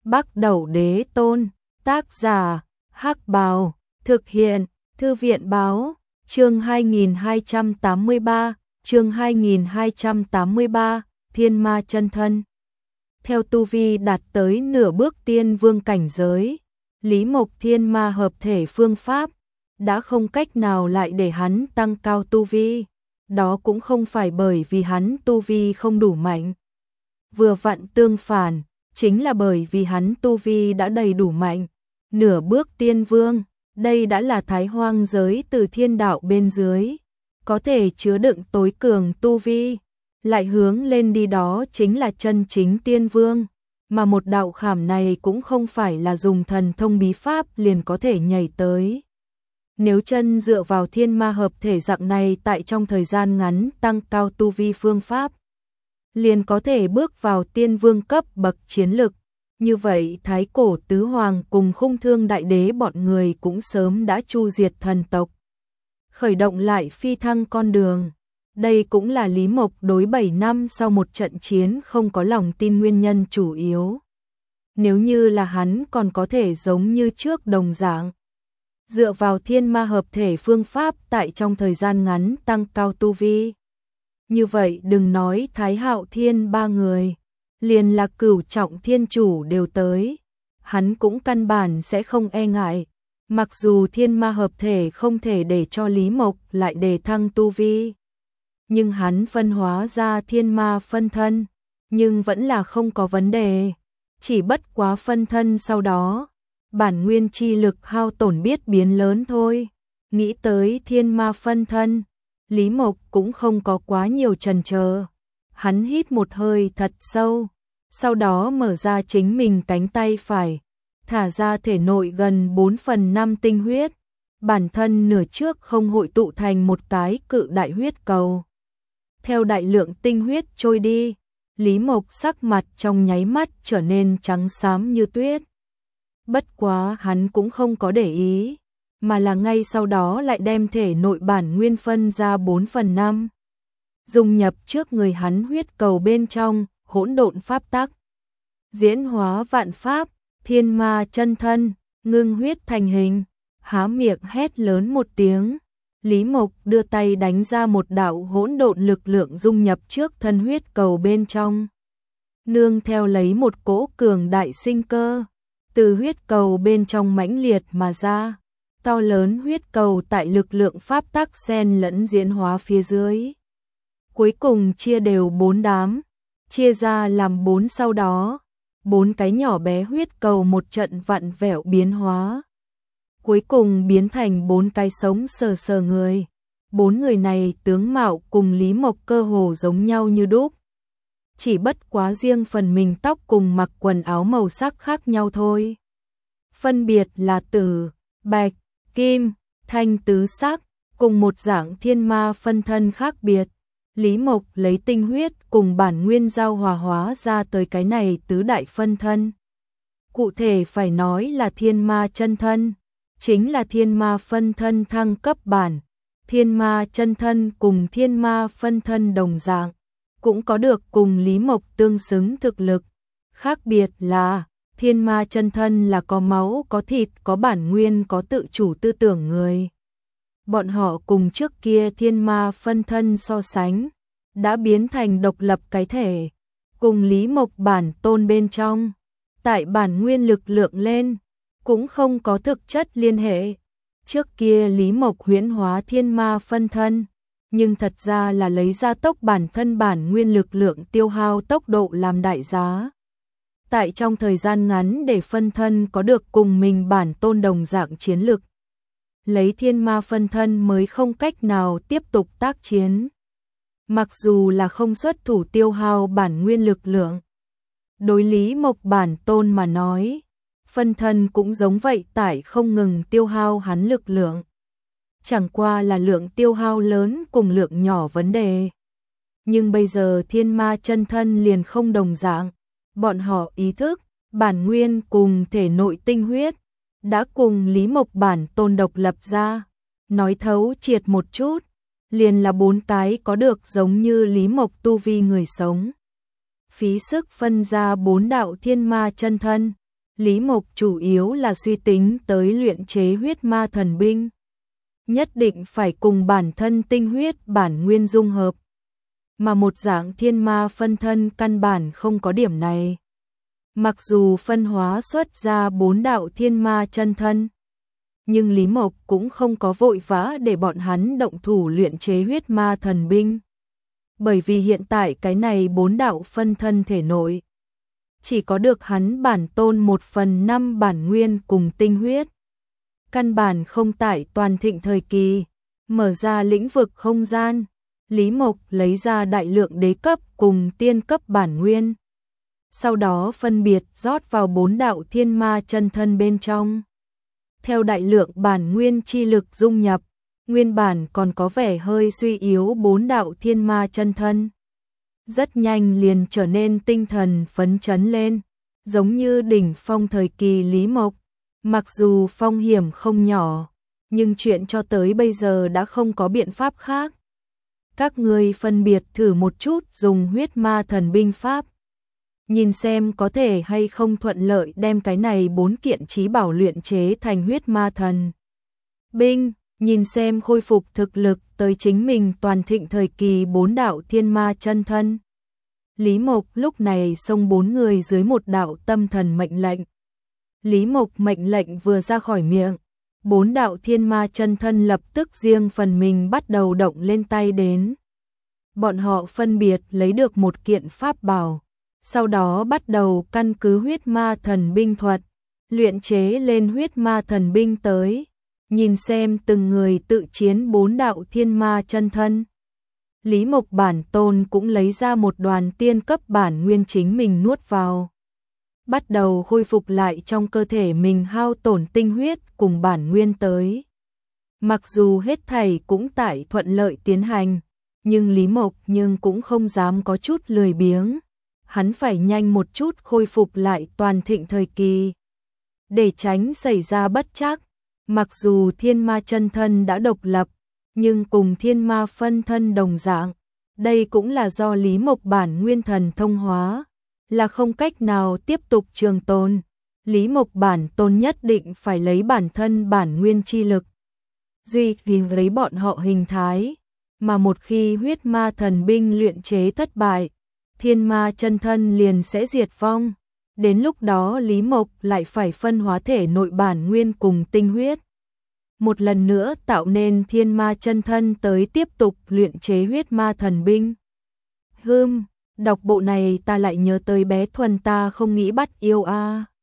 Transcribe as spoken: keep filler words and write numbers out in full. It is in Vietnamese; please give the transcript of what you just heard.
Bắc Đẩu Đế Tôn, tác giả, Hắc Bào, thực hiện, Thư viện Báo, chương hai nghìn hai trăm tám mươi ba, chương hai nghìn hai trăm tám mươi ba, Thiên Ma chân thân. Theo tu vi đạt tới nửa bước tiên vương cảnh giới, Lý Mộc thiên ma hợp thể phương pháp đã không cách nào lại để hắn tăng cao tu vi, đó cũng không phải bởi vì hắn tu vi không đủ mạnh. Vừa vặn tương phản, chính là bởi vì hắn tu vi đã đầy đủ mạnh, nửa bước tiên vương, đây đã là thái hoang giới từ thiên đạo bên dưới, có thể chứa đựng tối cường tu vi, lại hướng lên đi đó chính là chân chính tiên vương, mà một đạo khảm này cũng không phải là dùng thần thông bí pháp liền có thể nhảy tới. Nếu chân dựa vào thiên ma hợp thể dạng này tại trong thời gian ngắn tăng cao tu vi phương pháp, liền có thể bước vào tiên vương cấp bậc chiến lực. Như vậy Thái Cổ Tứ Hoàng cùng Khung Thương Đại Đế bọn người cũng sớm đã chu diệt thần tộc, khởi động lại phi thăng con đường. Đây cũng là Lý Mộc đối bảy năm sau một trận chiến không có lòng tin nguyên nhân chủ yếu. Nếu như là hắn còn có thể giống như trước đồng dạng, dựa vào thiên ma hợp thể phương pháp tại trong thời gian ngắn tăng cao tu vi. Như vậy đừng nói Thái Hạo Thiên ba người, liền là Cửu Trọng Thiên Chủ đều tới, hắn cũng căn bản sẽ không e ngại. Mặc dù thiên ma hợp thể không thể để cho Lý Mộc lại đề thăng tu vi, nhưng hắn phân hóa ra thiên ma phân thân, nhưng vẫn là không có vấn đề. Chỉ bất quá phân thân sau đó, bản nguyên chi lực hao tổn biết biến lớn thôi. Nghĩ tới thiên ma phân thân, Lý Mộc cũng không có quá nhiều chần chờ. Hắn hít một hơi thật sâu, sau đó mở ra chính mình cánh tay phải, thả ra thể nội gần bốn phần năm tinh huyết, bản thân nửa trước không hội tụ thành một cái cự đại huyết cầu. Theo đại lượng tinh huyết trôi đi, Lý Mộc sắc mặt trong nháy mắt trở nên trắng xám như tuyết. Bất quá hắn cũng không có để ý, mà là ngay sau đó lại đem thể nội bản nguyên phân ra bốn phần năm, dung nhập trước người hắn huyết cầu bên trong, hỗn độn pháp tắc. Diễn hóa vạn pháp, thiên ma chân thân, ngưng huyết thành hình, há miệng hét lớn một tiếng. Lý Mộc đưa tay đánh ra một đạo hỗn độn lực lượng dung nhập trước thân huyết cầu bên trong. Nương theo lấy một cỗ cường đại sinh cơ, từ huyết cầu bên trong mãnh liệt mà ra. To lớn huyết cầu tại lực lượng pháp tắc xen lẫn diễn hóa phía dưới, cuối cùng chia đều bốn đám, chia ra làm bốn, sau đó bốn cái nhỏ bé huyết cầu một trận vặn vẹo biến hóa, cuối cùng biến thành bốn cái sống sờ sờ người. Bốn người này tướng mạo cùng Lý Mộc cơ hồ giống nhau như đúc, chỉ bất quá riêng phần mình tóc cùng mặc quần áo màu sắc khác nhau thôi. Phân biệt là tử, bạch, kim, thanh tứ sắc, cùng một dạng thiên ma phân thân khác biệt. Lý Mộc lấy tinh huyết cùng bản nguyên giao hòa hóa ra tới cái này tứ đại phân thân. Cụ thể phải nói là thiên ma chân thân, chính là thiên ma phân thân thăng cấp bản. Thiên ma chân thân cùng thiên ma phân thân đồng dạng, cũng có được cùng Lý Mộc tương xứng thực lực. Khác biệt là thiên ma chân thân là có máu, có thịt, có bản nguyên, có tự chủ tư tưởng người. Bọn họ cùng trước kia thiên ma phân thân so sánh, đã biến thành độc lập cái thể, cùng Lý Mộc bản tôn bên trong, tại bản nguyên lực lượng lên, cũng không có thực chất liên hệ. Trước kia Lý Mộc huyễn hóa thiên ma phân thân, nhưng thật ra là lấy ra tốc bản thân bản nguyên lực lượng tiêu hao tốc độ làm đại giá. Tại trong thời gian ngắn để phân thân có được cùng mình bản tôn đồng dạng chiến lực, lấy thiên ma phân thân mới không cách nào tiếp tục tác chiến. Mặc dù là không xuất thủ tiêu hao bản nguyên lực lượng, đối Lý Mộc bản tôn mà nói, phân thân cũng giống vậy, tại không ngừng tiêu hao hắn lực lượng. Chẳng qua là lượng tiêu hao lớn cùng lượng nhỏ vấn đề. Nhưng bây giờ thiên ma chân thân liền không đồng dạng, bọn họ ý thức, bản nguyên cùng thể nội tinh huyết, đã cùng Lý Mộc bản tôn độc lập ra. Nói thấu triệt một chút, liền là bốn cái có được giống như Lý Mộc tu vi người sống. Phí sức phân ra bốn đạo thiên ma chân thân, Lý Mộc chủ yếu là suy tính tới luyện chế huyết ma thần binh. Nhất định phải cùng bản thân tinh huyết bản nguyên dung hợp. Mà một dạng thiên ma phân thân căn bản không có điểm này. Mặc dù phân hóa xuất ra bốn đạo thiên ma chân thân, nhưng Lý Mộc cũng không có vội vã để bọn hắn động thủ luyện chế huyết ma thần binh. Bởi vì hiện tại cái này bốn đạo phân thân thể nội chỉ có được hắn bản tôn một phần năm bản nguyên cùng tinh huyết. Căn bản không tại toàn thịnh thời kỳ, mở ra lĩnh vực không gian, Lý Mộc lấy ra đại lượng đế cấp cùng tiên cấp bản nguyên. Sau đó phân biệt rót vào bốn đạo thiên ma chân thân bên trong. Theo đại lượng bản nguyên chi lực dung nhập, nguyên bản còn có vẻ hơi suy yếu bốn đạo thiên ma chân thân. Rất nhanh liền trở nên tinh thần phấn chấn lên, giống như đỉnh phong thời kỳ Lý Mộc. Mặc dù phong hiểm không nhỏ, nhưng chuyện cho tới bây giờ đã không có biện pháp khác. Các ngươi phân biệt thử một chút dùng huyết ma thần binh pháp. Nhìn xem có thể hay không thuận lợi đem cái này bốn kiện chí bảo luyện chế thành huyết ma thần binh, nhìn xem khôi phục thực lực tới chính mình toàn thịnh thời kỳ bốn đạo thiên ma chân thân. Lý Mộc lúc này xông bốn người dưới một đạo tâm thần mệnh lệnh. Lý Mộc mệnh lệnh vừa ra khỏi miệng, bốn đạo thiên ma chân thân lập tức riêng phần mình bắt đầu động lên tay đến. Bọn họ phân biệt lấy được một kiện pháp bảo, sau đó bắt đầu căn cứ huyết ma thần binh thuật, luyện chế lên huyết ma thần binh tới, nhìn xem từng người tự chiến bốn đạo thiên ma chân thân. Lý Mộc bản tôn cũng lấy ra một đoàn tiên cấp bản nguyên chính mình nuốt vào. Bắt đầu khôi phục lại trong cơ thể mình hao tổn tinh huyết cùng bản nguyên tới. Mặc dù hết thảy cũng tại thuận lợi tiến hành, nhưng Lý Mộc nhưng cũng không dám có chút lười biếng. Hắn phải nhanh một chút khôi phục lại toàn thịnh thời kỳ, để tránh xảy ra bất trắc. Mặc dù thiên ma chân thân đã độc lập, nhưng cùng thiên ma phân thân đồng dạng, đây cũng là do Lý Mộc bản nguyên thần thông hóa, là không cách nào tiếp tục trường tồn. Lý Mộc bản tôn nhất định phải lấy bản thân bản nguyên chi lực duy trì lấy bọn họ hình thái, mà một khi huyết ma thần binh luyện chế thất bại, thiên ma chân thân liền sẽ diệt vong. Đến lúc đó Lý Mộc lại phải phân hóa thể nội bản nguyên cùng tinh huyết, một lần nữa tạo nên thiên ma chân thân tới tiếp tục luyện chế huyết ma thần binh. Hừm, đọc bộ này ta lại nhớ tới bé Thuần ta không nghĩ bắt yêu a. À.